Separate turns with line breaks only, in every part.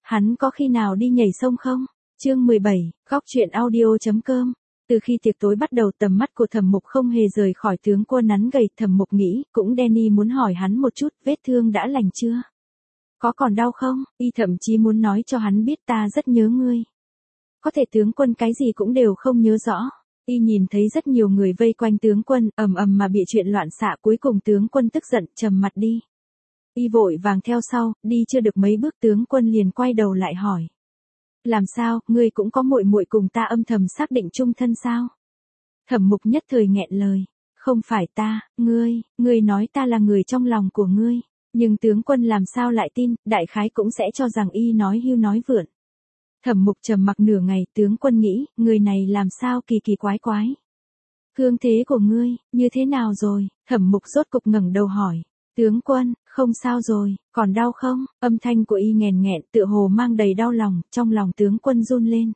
Hắn có khi nào đi nhảy sông không? Chương 17, góc truyện audio.com. Từ khi tiệc tối bắt đầu tầm mắt của Thẩm Mục không hề rời khỏi tướng quân nắn gầy. Thẩm Mục nghĩ, cũng Danny muốn hỏi hắn một chút, vết thương đã lành chưa? Có còn đau không? Y thậm chí muốn nói cho hắn biết ta rất nhớ ngươi. Có thể tướng quân cái gì cũng đều không nhớ rõ. Y nhìn thấy rất nhiều người vây quanh tướng quân, ầm ầm mà bị chuyện loạn xạ, cuối cùng tướng quân tức giận, trầm mặt đi. Y vội vàng theo sau, đi chưa được mấy bước tướng quân liền quay đầu lại hỏi. Làm sao, ngươi cũng có muội muội cùng ta âm thầm xác định chung thân sao? Thẩm Mục nhất thời nghẹn lời. Không phải ta, ngươi nói ta là người trong lòng của ngươi. Nhưng tướng quân làm sao lại tin, đại khái cũng sẽ cho rằng y nói hưu nói vượn. Thẩm Mục trầm mặc nửa ngày, tướng quân nghĩ, người này làm sao kỳ kỳ quái quái. Thương thế của ngươi, như thế nào rồi? Thẩm Mục rốt cục ngẩng đầu hỏi. Tướng quân, không sao rồi, còn đau không? Âm thanh của y nghèn nghẹn tựa hồ mang đầy đau lòng, trong lòng tướng quân run lên.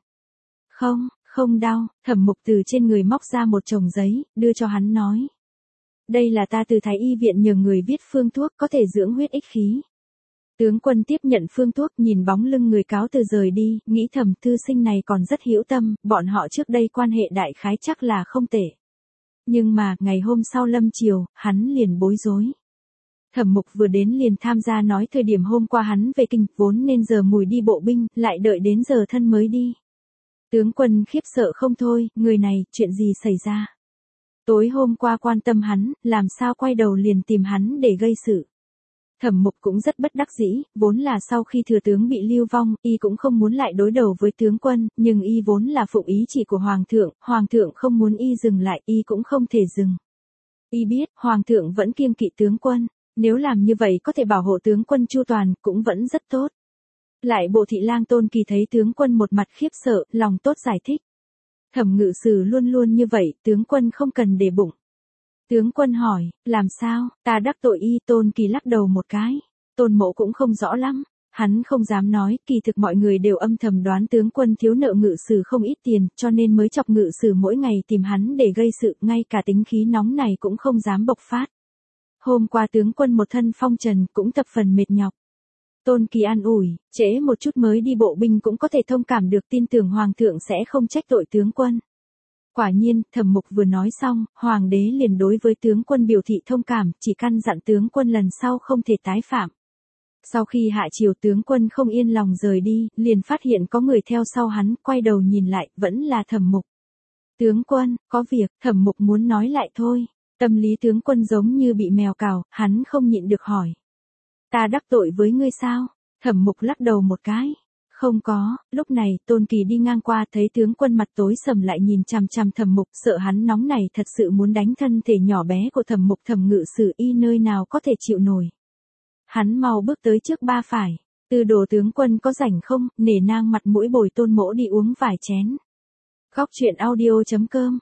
Không đau. Thẩm Mục từ trên người móc ra một chồng giấy, đưa cho hắn nói. Đây là ta từ Thái Y viện nhờ người viết phương thuốc có thể dưỡng huyết ích khí. Tướng quân tiếp nhận phương thuốc, nhìn bóng lưng người cáo từ rời đi, nghĩ thầm thư sinh này còn rất hữu tâm, bọn họ trước đây quan hệ đại khái chắc là không tệ. Nhưng mà, ngày hôm sau lâm chiều, hắn liền bối rối. Thẩm Mục vừa đến liền tham gia nói thời điểm hôm qua hắn về kinh, vốn nên giờ mùi đi bộ binh, lại đợi đến giờ thân mới đi. Tướng quân khiếp sợ không thôi, người này, chuyện gì xảy ra? Tối hôm qua quan tâm hắn, làm sao quay đầu liền tìm hắn để gây sự. Thẩm Mục cũng rất bất đắc dĩ, vốn là sau khi thừa tướng bị lưu vong, y cũng không muốn lại đối đầu với tướng quân, nhưng y vốn là phụng ý chỉ của hoàng thượng không muốn y dừng lại, y cũng không thể dừng. Y biết, hoàng thượng vẫn kiêng kỵ tướng quân, nếu làm như vậy có thể bảo hộ tướng quân chu toàn, cũng vẫn rất tốt. Lại bộ thị lang Tôn Kỳ thấy tướng quân một mặt khiếp sợ, lòng tốt giải thích. Thẩm ngự sử luôn luôn như vậy, tướng quân không cần để bụng. Tướng quân hỏi, làm sao, ta đắc tội y? Tôn Kỳ lắc đầu một cái. Tôn Mỗ cũng không rõ lắm. Hắn không dám nói, kỳ thực mọi người đều âm thầm đoán tướng quân thiếu nợ ngự sử không ít tiền, cho nên mới chọc ngự sử mỗi ngày tìm hắn để gây sự, ngay cả tính khí nóng này cũng không dám bộc phát. Hôm qua tướng quân một thân phong trần, cũng thập phần mệt nhọc. Tôn Kỳ an ủi, trễ một chút mới đi bộ binh cũng có thể thông cảm được, tin tưởng hoàng thượng sẽ không trách tội tướng quân. Quả nhiên, Thẩm Mục vừa nói xong, hoàng đế liền đối với tướng quân biểu thị thông cảm, chỉ căn dặn tướng quân lần sau không thể tái phạm. Sau khi hạ triều tướng quân không yên lòng rời đi, liền phát hiện có người theo sau hắn, quay đầu nhìn lại, vẫn là Thẩm Mục. Tướng quân, có việc, Thẩm Mục muốn nói lại thôi. Tâm lý tướng quân giống như bị mèo cào, hắn không nhịn được hỏi. Ta đắc tội với ngươi sao? Thẩm Mục lắc đầu một cái. Không có. Lúc này, Tôn Kỳ đi ngang qua thấy tướng quân mặt tối sầm lại nhìn chằm chằm Thẩm Mục, sợ hắn nóng này thật sự muốn đánh thân thể nhỏ bé của Thẩm Mục. Thẩm ngự sử y nơi nào có thể chịu nổi. Hắn mau bước tới trước ba phải. Từ đồ tướng quân có rảnh không, nể nang mặt mũi bồi Tôn Mỗ đi uống vài chén. Góc truyện audio.com.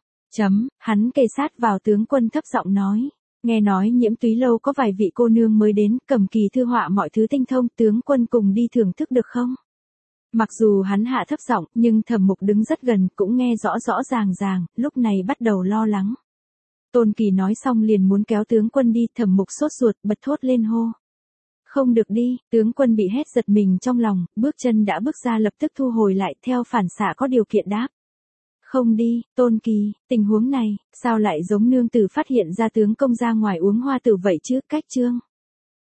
Hắn kề sát vào tướng quân thấp giọng nói. Nghe nói Nhiễm Túy lâu có vài vị cô nương mới đến, cầm kỳ thư họa mọi thứ tinh thông, tướng quân cùng đi thưởng thức được không? Mặc dù hắn hạ thấp giọng, nhưng Thẩm Mục đứng rất gần, cũng nghe rõ rõ ràng, lúc này bắt đầu lo lắng. Tôn Kỳ nói xong liền muốn kéo tướng quân đi, Thẩm Mục sốt ruột, bật thốt lên hô. Không được đi, tướng quân bị hét giật mình trong lòng, bước chân đã bước ra lập tức thu hồi lại, theo phản xạ có điều kiện đáp. Không đi, Tôn Kỳ, tình huống này, sao lại giống nương tử phát hiện ra tướng công ra ngoài uống hoa tử vậy chứ? Cách chương.